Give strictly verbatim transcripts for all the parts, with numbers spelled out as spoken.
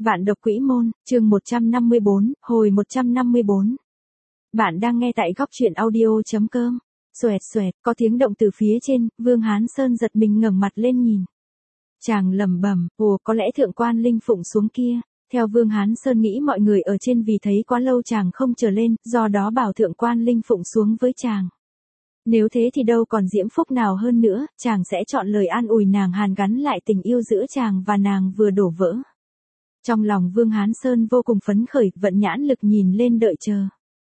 Vạn độc quỹ môn, chương một trăm năm mươi bốn, hồi một trăm năm mươi bốn. Bạn đang nghe tại góc truyện audio.com. Xoẹt xoẹt, có tiếng động từ phía trên, Vương Hán Sơn giật mình ngẩng mặt lên nhìn. Chàng lẩm bẩm, ồ, có lẽ thượng quan Linh Phụng xuống kia. Theo Vương Hán Sơn nghĩ mọi người ở trên vì thấy quá lâu chàng không trở lên, do đó bảo thượng quan Linh Phụng xuống với chàng. Nếu thế thì đâu còn diễm phúc nào hơn nữa, chàng sẽ chọn lời an ủi nàng, hàn gắn lại tình yêu giữa chàng và nàng vừa đổ vỡ. Trong lòng Vương Hán Sơn vô cùng phấn khởi, vận nhãn lực nhìn lên đợi chờ.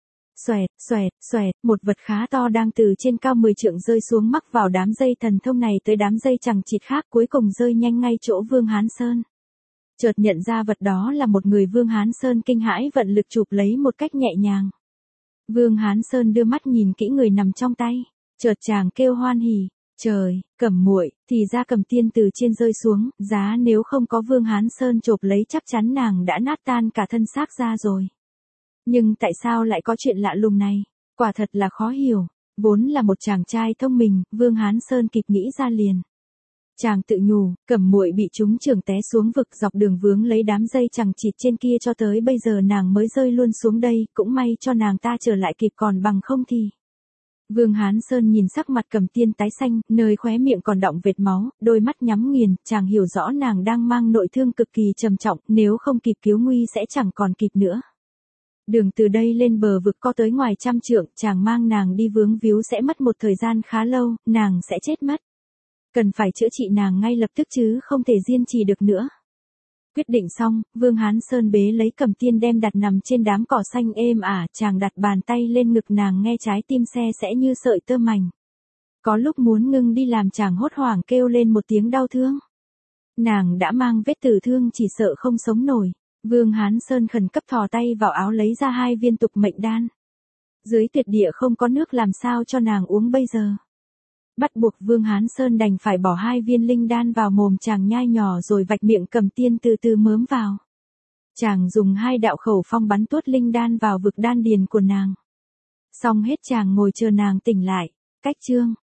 Xoẹt, xoẹt, xoẹt, một vật khá to đang từ trên cao mười trượng rơi xuống, mắc vào đám dây thần thông này tới đám dây chằng chịt khác, cuối cùng rơi nhanh ngay chỗ Vương Hán Sơn. Chợt nhận ra vật đó là một người, Vương Hán Sơn kinh hãi vận lực chụp lấy một cách nhẹ nhàng. Vương Hán Sơn đưa mắt nhìn kỹ người nằm trong tay, chợt chàng kêu hoan hỉ. Trời, Cẩm muội, thì ra Cẩm tiên từ trên rơi xuống, giá nếu không có Vương Hán Sơn chộp lấy chắc chắn nàng đã nát tan cả thân xác ra rồi. Nhưng tại sao lại có chuyện lạ lùng này? Quả thật là khó hiểu. Vốn là một chàng trai thông minh, Vương Hán Sơn kịp nghĩ ra liền. Chàng tự nhủ, Cẩm muội bị chúng trường té xuống vực, dọc đường vướng lấy đám dây chằng chịt trên kia cho tới bây giờ nàng mới rơi luôn xuống đây, cũng may cho nàng ta trở lại kịp, còn bằng không thì... Vương Hán Sơn nhìn sắc mặt Cẩm tiên tái xanh, nơi khóe miệng còn đọng vệt máu, đôi mắt nhắm nghiền, chàng hiểu rõ nàng đang mang nội thương cực kỳ trầm trọng, nếu không kịp cứu nguy sẽ chẳng còn kịp nữa. Đường từ đây lên bờ vực có tới ngoài trăm trượng, chàng mang nàng đi vướng víu sẽ mất một thời gian khá lâu, nàng sẽ chết mất. Cần phải chữa trị nàng ngay lập tức chứ không thể diên trì được nữa. Quyết định xong, Vương Hán Sơn bế lấy Cẩm tiên đem đặt nằm trên đám cỏ xanh êm ả, chàng đặt bàn tay lên ngực nàng, nghe trái tim xe sẽ như sợi tơ mảnh. Có lúc muốn ngưng đi làm chàng hốt hoảng kêu lên một tiếng đau thương. Nàng đã mang vết tử thương, chỉ sợ không sống nổi. Vương Hán Sơn khẩn cấp thò tay vào áo lấy ra hai viên tục mệnh đan. Dưới tuyệt địa không có nước, làm sao cho nàng uống bây giờ? Bắt buộc Vương Hán Sơn đành phải bỏ hai viên linh đan vào mồm chàng nhai nhỏ rồi vạch miệng Cẩm tiên từ từ mớm vào. Chàng dùng hai đạo khẩu phong bắn tuốt linh đan vào vực đan điền của nàng. Xong hết chàng ngồi chờ nàng tỉnh lại. Cách chương